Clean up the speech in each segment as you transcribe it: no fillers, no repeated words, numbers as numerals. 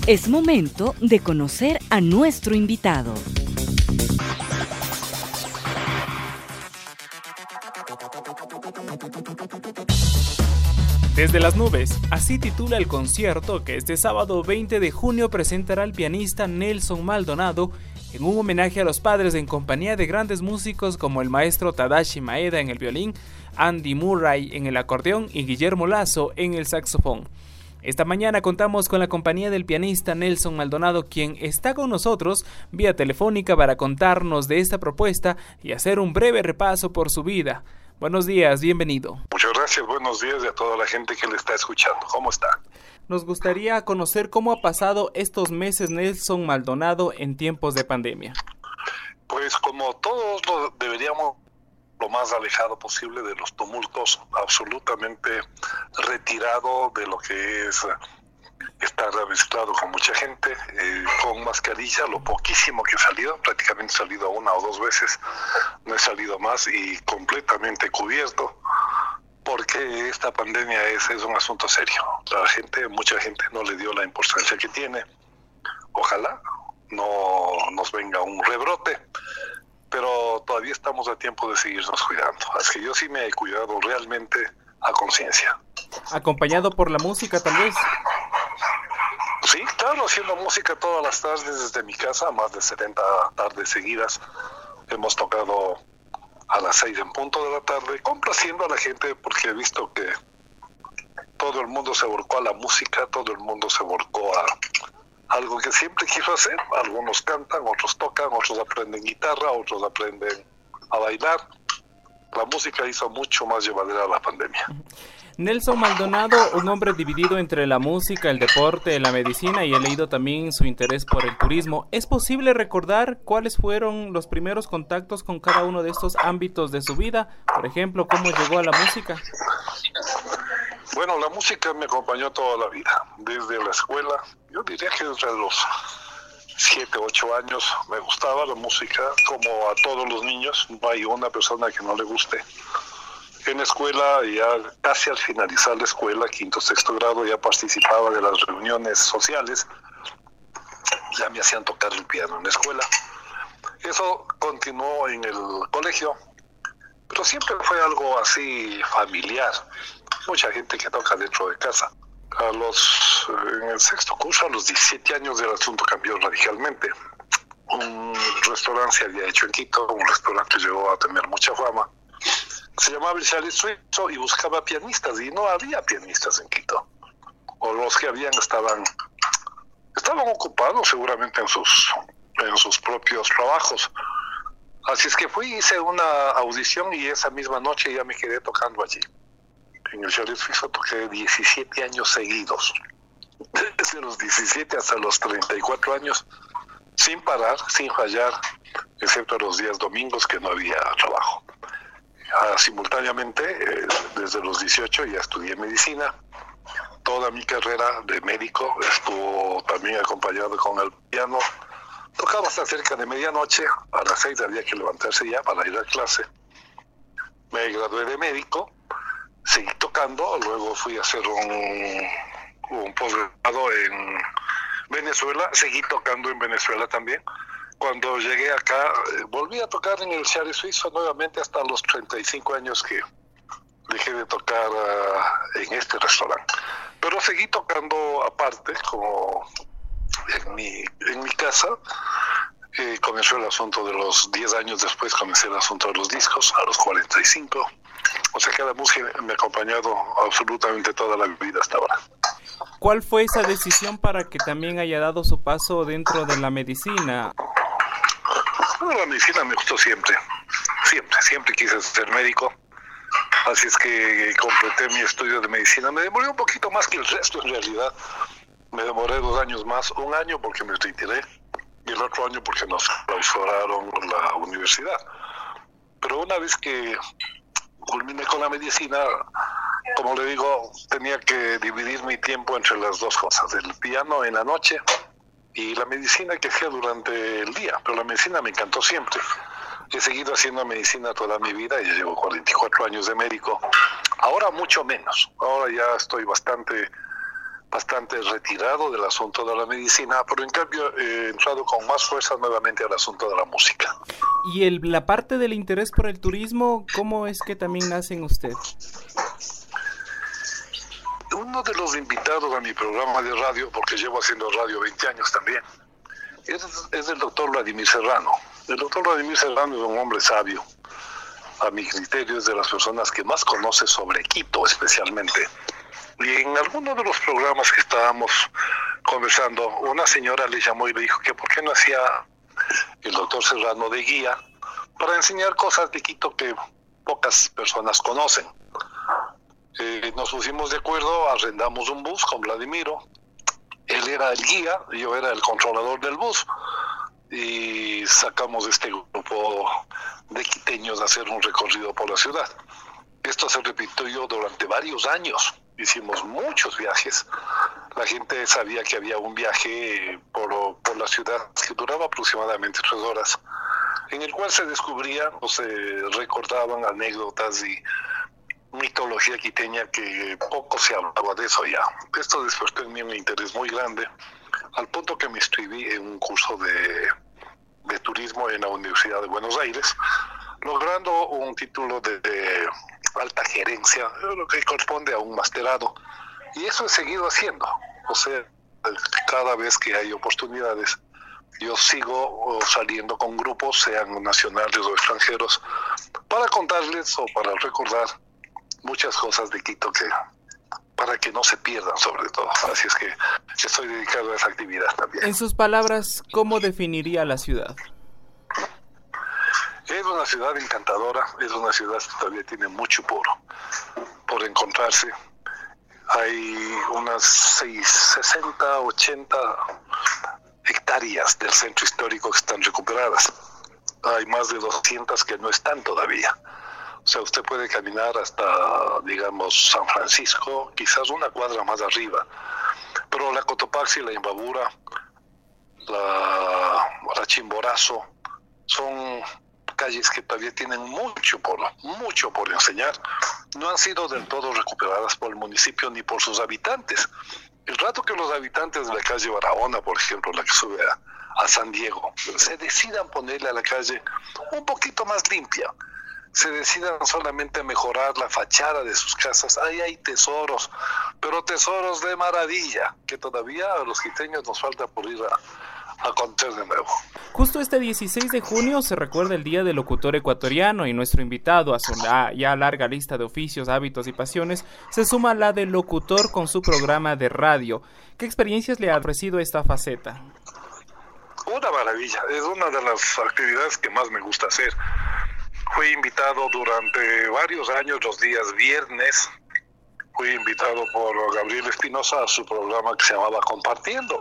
Es momento de conocer a nuestro invitado. Desde las nubes, así titula el concierto que este sábado 20 de junio presentará el pianista Nelson Maldonado en un homenaje a los padres en compañía de grandes músicos como el maestro Tadashi Maeda en el violín, Andy Murray en el acordeón y Guillermo Lazo en el saxofón. Esta mañana contamos con la compañía del pianista Nelson Maldonado, quien está con nosotros vía telefónica para contarnos de esta propuesta y hacer un breve repaso por su vida. Buenos días, bienvenido. Muchas gracias, buenos días a toda la gente que le está escuchando. ¿Cómo está? Nos gustaría conocer cómo ha pasado estos meses Nelson Maldonado en tiempos de pandemia. Pues como todos deberíamos lo más alejado posible de los tumultos, absolutamente retirado de lo que es estar mezclado con mucha gente, con mascarilla, lo poquísimo que he salido, prácticamente he salido una o dos veces, no he salido más y completamente cubierto, porque esta pandemia es un asunto serio. Mucha gente no le dio la importancia que tiene. Ojalá no nos venga un rebrote, pero todavía estamos a tiempo de seguirnos cuidando. Así que yo sí me he cuidado realmente a conciencia. ¿Acompañado por la música tal vez? Sí, claro, haciendo música todas las tardes desde mi casa, más de 70 tardes seguidas. Hemos tocado a las 6 en punto de la tarde, complaciendo a la gente porque he visto que todo el mundo se volcó a la música, todo el mundo se volcó a algo que siempre quiso hacer. Algunos cantan, otros tocan, otros aprenden guitarra, otros aprenden a bailar. La música hizo mucho más llevadera la pandemia. Nelson Maldonado, un hombre dividido entre la música, el deporte, la medicina, y he leído también su interés por el turismo. ¿Es posible recordar cuáles fueron los primeros contactos con cada uno de estos ámbitos de su vida? Por ejemplo, ¿cómo llegó a la música? Bueno, la música me acompañó toda la vida, desde la escuela. Yo diría que desde los 7, 8 años me gustaba la música, como a todos los niños. No hay una persona que no le guste. En la escuela, ya casi al finalizar la escuela, quinto, sexto grado, ya participaba de las reuniones sociales. Ya me hacían tocar el piano en la escuela. Eso continuó en el colegio, pero siempre fue algo así familiar. Mucha gente que toca dentro de casa. En el sexto curso, a los 17 años, el asunto cambió radicalmente. Un restaurante se había hecho en Quito, un restaurante que llegó a tener mucha fama. Se llamaba el Chalet Suizo y buscaba pianistas, y no había pianistas en Quito. O los que habían estaban ocupados seguramente en sus propios trabajos. Así es que hice una audición y esa misma noche ya me quedé tocando allí. En el Chalet Suizo toqué 17 años seguidos, desde los 17 hasta los 34 años, sin parar, sin fallar, excepto los días domingos que no había trabajo. Simultáneamente, desde los 18 ya estudié medicina. Toda mi carrera de médico estuvo también acompañado con el piano. Tocaba hasta cerca de medianoche, a las 6 había que levantarse ya para ir a clase. Me gradué de médico, seguí tocando, luego fui a hacer un posgrado en Venezuela, seguí tocando en Venezuela también. Cuando llegué acá, volví a tocar en el Chalet Suizo nuevamente hasta los 35 años que dejé de tocar en este restaurante. Pero seguí tocando aparte, como en mi casa. Comenzó el asunto de los 10 años después, comencé el asunto de los discos a los 45. O sea que la música me ha acompañado absolutamente toda la vida hasta ahora. ¿Cuál fue esa decisión para que también haya dado su paso dentro de la medicina? Bueno, la medicina me gustó siempre quise ser médico, así es que completé mi estudio de medicina. Me demoré un poquito más que el resto en realidad, me demoré 2 años más, 1 año porque me retiré y el otro año porque nos clausuraron la universidad. Pero una vez que culminé con la medicina, como le digo, tenía que dividir mi tiempo entre las dos cosas, el piano en la noche y la medicina que hacía durante el día. Pero la medicina me encantó siempre. He seguido haciendo medicina toda mi vida, ya llevo 44 años de médico. Ahora mucho menos. Ahora ya estoy bastante bastante retirado del asunto de la medicina, pero en cambio he entrado con más fuerza nuevamente al asunto de la música. Y la parte del interés por el turismo, ¿cómo es que también nace en usted? Uno de los invitados a mi programa de radio, porque llevo haciendo radio 20 años también, es el doctor Vladimir Serrano. El doctor Vladimir Serrano es un hombre sabio. A mi criterio es de las personas que más conoce sobre Quito especialmente. Y en alguno de los programas que estábamos conversando, una señora le llamó y le dijo que por qué no hacía el doctor Serrano de guía para enseñar cosas de Quito que pocas personas conocen. Nos pusimos de acuerdo, arrendamos un bus con Vladimiro. Él era el guía, yo era el controlador del bus. Y sacamos este grupo de quiteños a hacer un recorrido por la ciudad. Esto se repitió durante varios años. Hicimos muchos viajes. La gente sabía que había un viaje por la ciudad que duraba aproximadamente 3 horas, en el cual se descubrían o se recordaban anécdotas y mitología quiteña que poco se hablaba de eso ya. Esto despertó en mí un interés muy grande, al punto que me inscribí en un curso de turismo en la Universidad de Buenos Aires, logrando un título de alta gerencia, lo que corresponde a un masterado. Y eso he seguido haciendo. O sea, cada vez que hay oportunidades, yo sigo saliendo con grupos, sean nacionales o extranjeros, para contarles o para recordar muchas cosas de Quito para que no se pierdan, sobre todo. Así es que estoy dedicado a esa actividad también. En sus palabras, ¿cómo definiría la ciudad? Es una ciudad encantadora, es una ciudad que todavía tiene mucho por encontrarse. Hay unas 60, 80 hectáreas del centro histórico que están recuperadas. Hay más de 200 que no están todavía. O sea, usted puede caminar hasta, digamos, San Francisco, quizás una cuadra más arriba. Pero la Cotopaxi, la Imbabura, la Chimborazo, son calles que todavía tienen mucho por enseñar. No han sido del todo recuperadas por el municipio ni por sus habitantes. El rato que los habitantes de la calle Barahona, por ejemplo, la que sube a San Diego, se decidan ponerle a la calle un poquito más limpia, se decidan solamente mejorar la fachada de sus casas, ahí hay tesoros, pero tesoros de maravilla, que todavía a los quiteños nos falta por ir a conocer de nuevo. Justo este 16 de junio se recuerda el Día del Locutor Ecuatoriano y nuestro invitado a su ya larga lista de oficios, hábitos y pasiones se suma la del locutor con su programa de radio. ¿Qué experiencias le ha ofrecido esta faceta? Una maravilla, es una de las actividades que más me gusta hacer. Fui invitado durante varios años los días viernes, fui invitado por Gabriel Espinosa a su programa que se llamaba Compartiendo.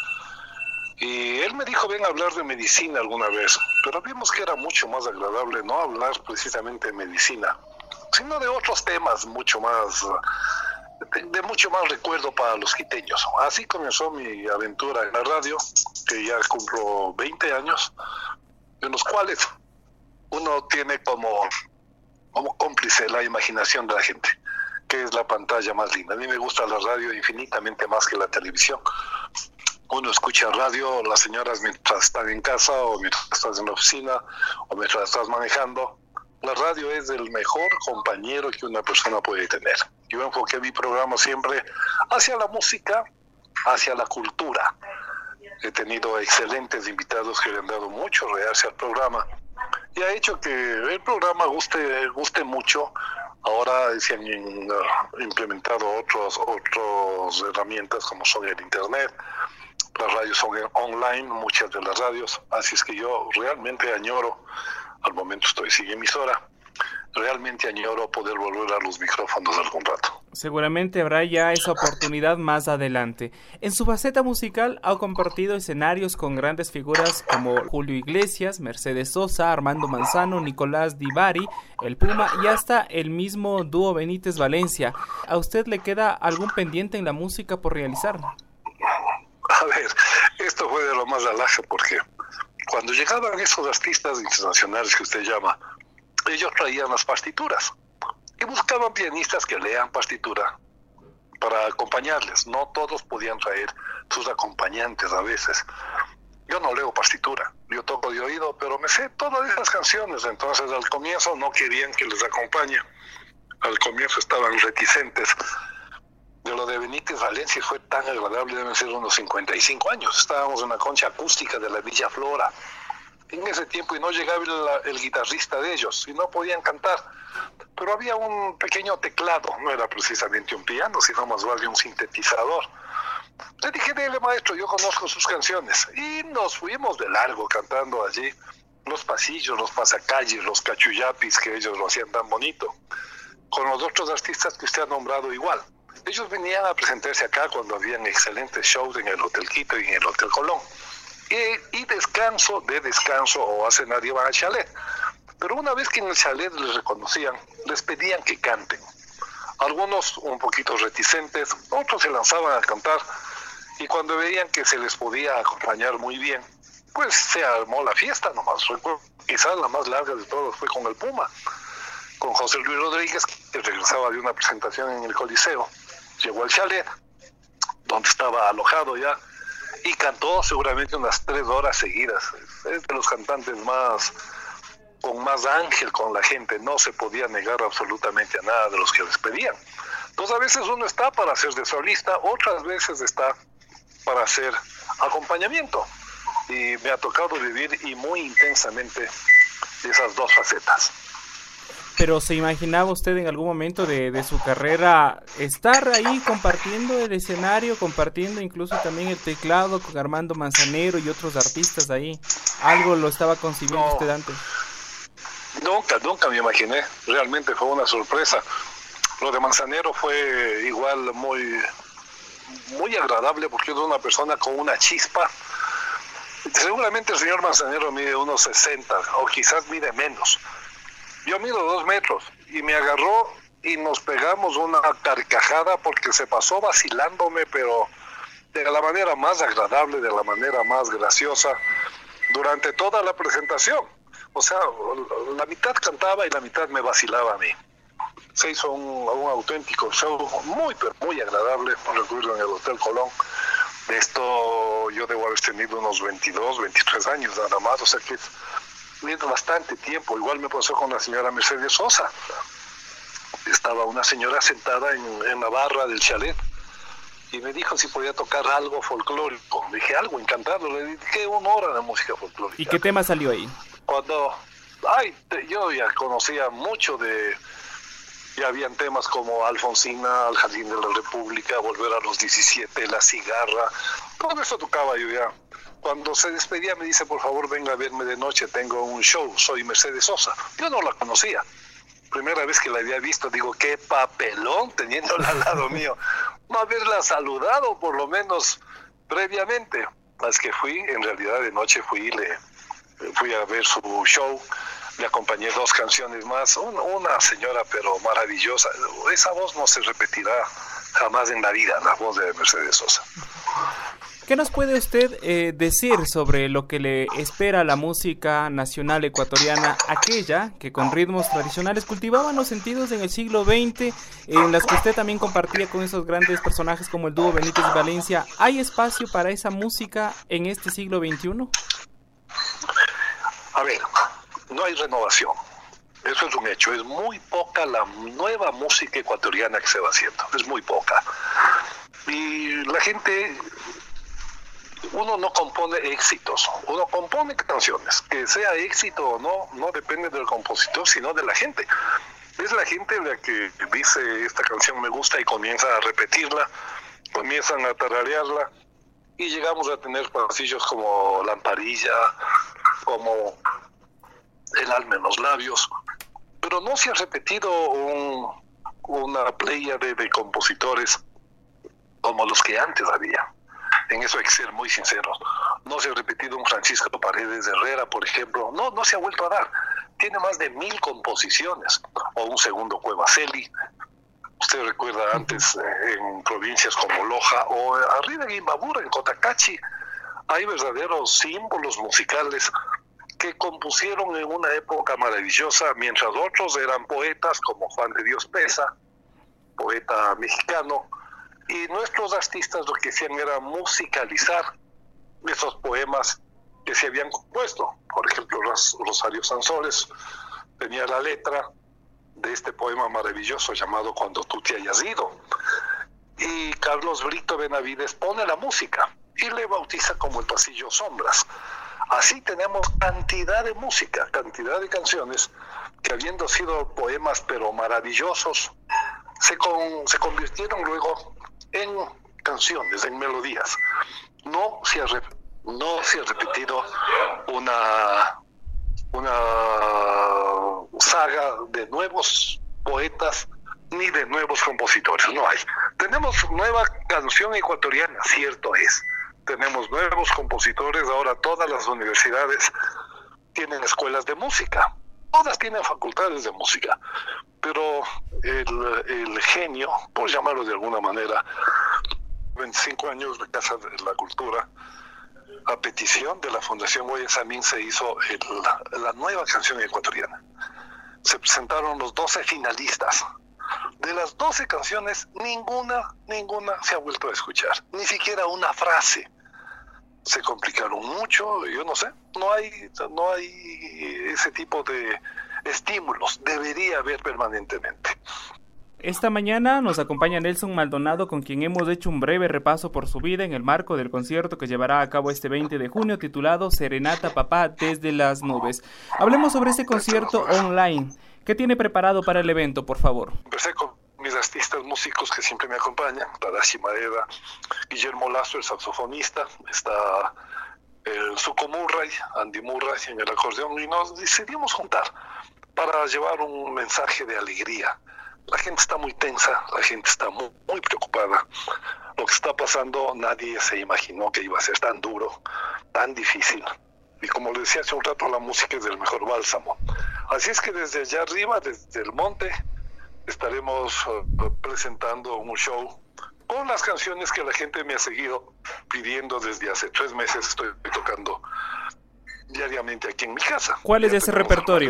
Y él me dijo, ven a hablar de medicina alguna vez, pero vimos que era mucho más agradable no hablar precisamente de medicina, sino de otros temas mucho más, de mucho más recuerdo para los quiteños. Así comenzó mi aventura en la radio, que ya cumplo 20 años, en los cuales uno tiene como cómplice la imaginación de la gente, que es la pantalla más linda. A mí me gusta la radio infinitamente más que la televisión. Uno escucha radio, las señoras mientras están en casa, o mientras estás en la oficina, o mientras estás manejando. La radio es el mejor compañero que una persona puede tener. Yo enfoqué mi programa siempre hacia la música, hacia la cultura. He tenido excelentes invitados que le han dado mucho realce al programa y ha hecho que el programa guste mucho. Ahora se han implementado otras herramientas como son el internet. Las radios son online, muchas de las radios, así es que yo realmente añoro, al momento estoy sin emisora, realmente añoro poder volver a los micrófonos algún rato. Seguramente habrá ya esa oportunidad más adelante. En su faceta musical ha compartido escenarios con grandes figuras como Julio Iglesias, Mercedes Sosa, Armando Manzano, Nicolás Di Bari, El Puma y hasta el mismo dúo Benítez Valencia. ¿A usted le queda algún pendiente en la música por realizar? A ver, esto fue de lo más alaje porque cuando llegaban esos artistas internacionales que usted llama, ellos traían las partituras y buscaban pianistas que lean partitura para acompañarles. No todos podían traer sus acompañantes a veces. Yo no leo partitura, yo toco de oído, pero me sé todas esas canciones. Entonces al comienzo no querían que les acompañe. Al comienzo estaban reticentes. De lo de Benítez Valencia fue tan agradable, deben ser unos 55 años. Estábamos en la concha acústica de la Villa Flora en ese tiempo y no llegaba el guitarrista de ellos y no podían cantar. Pero había un pequeño teclado, no era precisamente un piano, sino más vale un sintetizador. Le dije, dele maestro, yo conozco sus canciones. Y nos fuimos de largo cantando allí los pasillos, los pasacalles, los cachuyapis, que ellos lo hacían tan bonito. Con los otros artistas que usted ha nombrado igual. Ellos venían a presentarse acá cuando habían excelentes shows en el Hotel Quito y en el Hotel Colón. Y descanso o a cenar iban al chalet. Pero una vez que en el chalet les reconocían, les pedían que canten. Algunos un poquito reticentes, otros se lanzaban a cantar y cuando veían que se les podía acompañar muy bien, pues se armó la fiesta nomás. Quizás la más larga de todas fue con el Puma, con José Luis Rodríguez, que regresaba de una presentación en el Coliseo. Llegó al chalet, donde estaba alojado ya, y cantó seguramente unas 3 horas seguidas. Es de los cantantes con más ángel con la gente, no se podía negar absolutamente a nada de los que les pedían. Entonces a veces uno está para hacer de solista, otras veces está para hacer acompañamiento. Y me ha tocado vivir y muy intensamente esas dos facetas. Pero ¿se imaginaba usted en algún momento de su carrera estar ahí compartiendo el escenario, compartiendo incluso también el teclado con Armando Manzanero y otros artistas ahí? ¿Algo lo estaba concibiendo usted antes? Nunca me imaginé. Realmente fue una sorpresa. Lo de Manzanero fue igual muy agradable porque es una persona con una chispa. Seguramente el señor Manzanero mide unos 60 o quizás mide menos. Yo mido 2 metros y me agarró y nos pegamos una carcajada porque se pasó vacilándome, pero de la manera más agradable, de la manera más graciosa, durante toda la presentación. O sea, la mitad cantaba y la mitad me vacilaba a mí. Se hizo un auténtico show muy agradable, recuerdo en el Hotel Colón. De esto yo debo haber tenido unos 22, 23 años nada más, o sea que es bastante tiempo. Igual me pasó con la señora Mercedes Sosa. Estaba una señora sentada en la barra del chalet y me dijo si podía tocar algo folclórico. Me dije, algo, encantado. Le dediqué 1 hora de música folclórica. ¿Y qué tema salió ahí? Yo ya conocía mucho ya habían temas como Alfonsina, Al Jardín de la República, Volver a los 17, La Cigarra, todo eso tocaba yo ya. Cuando se despedía me dice, por favor venga a verme de noche, tengo un show, soy Mercedes Sosa. Yo no la conocía. Primera vez que la había visto, digo, qué papelón teniéndola al lado mío. No haberla saludado por lo menos previamente. Es que en realidad de noche fui a ver su show, le acompañé 2 canciones más, una señora pero maravillosa. Esa voz no se repetirá jamás en la vida, la voz de Mercedes Sosa. ¿Qué nos puede usted decir sobre lo que le espera a la música nacional ecuatoriana, aquella que con ritmos tradicionales cultivaban los sentidos en el siglo XX, en las que usted también compartía con esos grandes personajes como el dúo Benítez Valencia? ¿Hay espacio para esa música en este siglo XXI? A ver, no hay renovación. Eso es un hecho. Es muy poca la nueva música ecuatoriana que se va haciendo. Es muy poca. Y la gente... Uno no compone éxitos, uno compone canciones. Que sea éxito o no depende del compositor, sino de la gente. Es la gente la que dice, esta canción me gusta y comienza a repetirla, comienzan a tararearla y llegamos a tener pasillos como Lamparilla, como El alma en los labios. Pero no se ha repetido una playa de compositores como los que antes había. En eso hay que ser muy sinceros. No se ha repetido un Francisco Paredes Herrera, por ejemplo. No se ha vuelto a dar. Tiene más de 1000 composiciones. O un segundo Cuevaceli. Usted recuerda antes en provincias como Loja o arriba en Imbabura, en Cotacachi. Hay verdaderos símbolos musicales que compusieron en una época maravillosa, mientras otros eran poetas como Juan de Dios Pesa, poeta mexicano, Y nuestros artistas lo que hacían era musicalizar esos poemas que se habían compuesto. Por ejemplo, Rosario Sansoles tenía la letra de este poema maravilloso llamado Cuando tú te hayas ido. Y Carlos Brito Benavides pone la música y le bautiza como El Pasillo Sombras. Así tenemos cantidad de música, cantidad de canciones que, habiendo sido poemas pero maravillosos, se convirtieron luego en canciones, en melodías. No se ha repetido una saga de nuevos poetas ni de nuevos compositores, no hay. Tenemos nueva canción ecuatoriana, cierto es. Tenemos nuevos compositores, ahora todas las universidades tienen escuelas de música, todas tienen facultades de música, pero el genio, por llamarlo de alguna manera, 25 años de Casa de la Cultura, a petición de la Fundación Guayasamín se hizo la nueva canción ecuatoriana. Se presentaron los 12 finalistas. De las 12 canciones, ninguna se ha vuelto a escuchar, ni siquiera una frase. Se complicaron mucho, yo no sé, no hay ese tipo de estímulos, debería haber permanentemente. Esta mañana nos acompaña Nelson Maldonado, con quien hemos hecho un breve repaso por su vida en el marco del concierto que llevará a cabo este 20 de junio titulado Serenata Papá desde las nubes. Hablemos sobre este concierto online. ¿Qué tiene preparado para el evento, por favor? Empecé con mis artistas músicos que siempre me acompañan, Tadashi Maeda, Guillermo Lazo, el saxofonista, está el Zuko Murray, Andy Murray en el acordeón, y nos decidimos juntar para llevar un mensaje de alegría. La gente está muy tensa, la gente está muy preocupada. Lo que está pasando, nadie se imaginó que iba a ser tan duro, tan difícil. Y como le decía hace un rato, la música es el mejor bálsamo. Así es que desde allá arriba, desde el monte, estaremos presentando un show con las canciones que la gente me ha seguido pidiendo desde hace 3 meses. Estoy tocando diariamente aquí en mi casa. ¿Cuál es ese repertorio?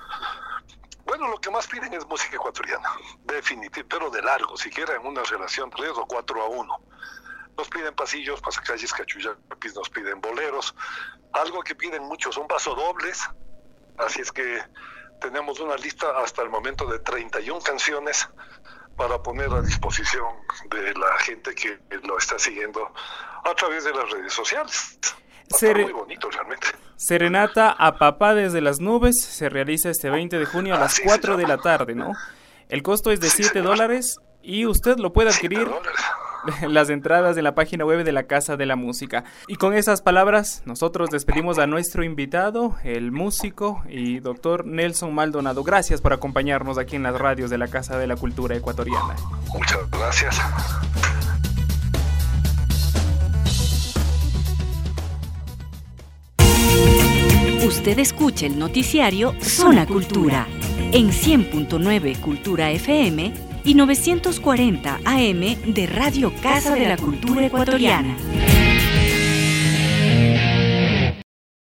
Bueno, lo que más piden es música ecuatoriana, definitivamente, pero de largo, siquiera en una relación 3 o 4-1. Nos piden pasillos, pasacalles, cachuyapis, nos piden boleros. Algo que piden mucho son pasodobles, así es que tenemos una lista hasta el momento de 31 canciones para poner a disposición de la gente que lo está siguiendo a través de las redes sociales. Está muy bonito realmente. Serenata a Papá desde las nubes se realiza este 20 de junio a las 4 de la tarde, ¿no? El costo es de $7 y usted lo puede adquirir las entradas de la página web de la Casa de la Música. Y con esas palabras nosotros despedimos a nuestro invitado, el músico y doctor Nelson Maldonado. Gracias por acompañarnos aquí en las radios de la Casa de la Cultura Ecuatoriana. Muchas gracias. Usted escucha el noticiario Zona Cultura en 100.9 Cultura FM y 940 AM de Radio Casa de la Cultura Ecuatoriana.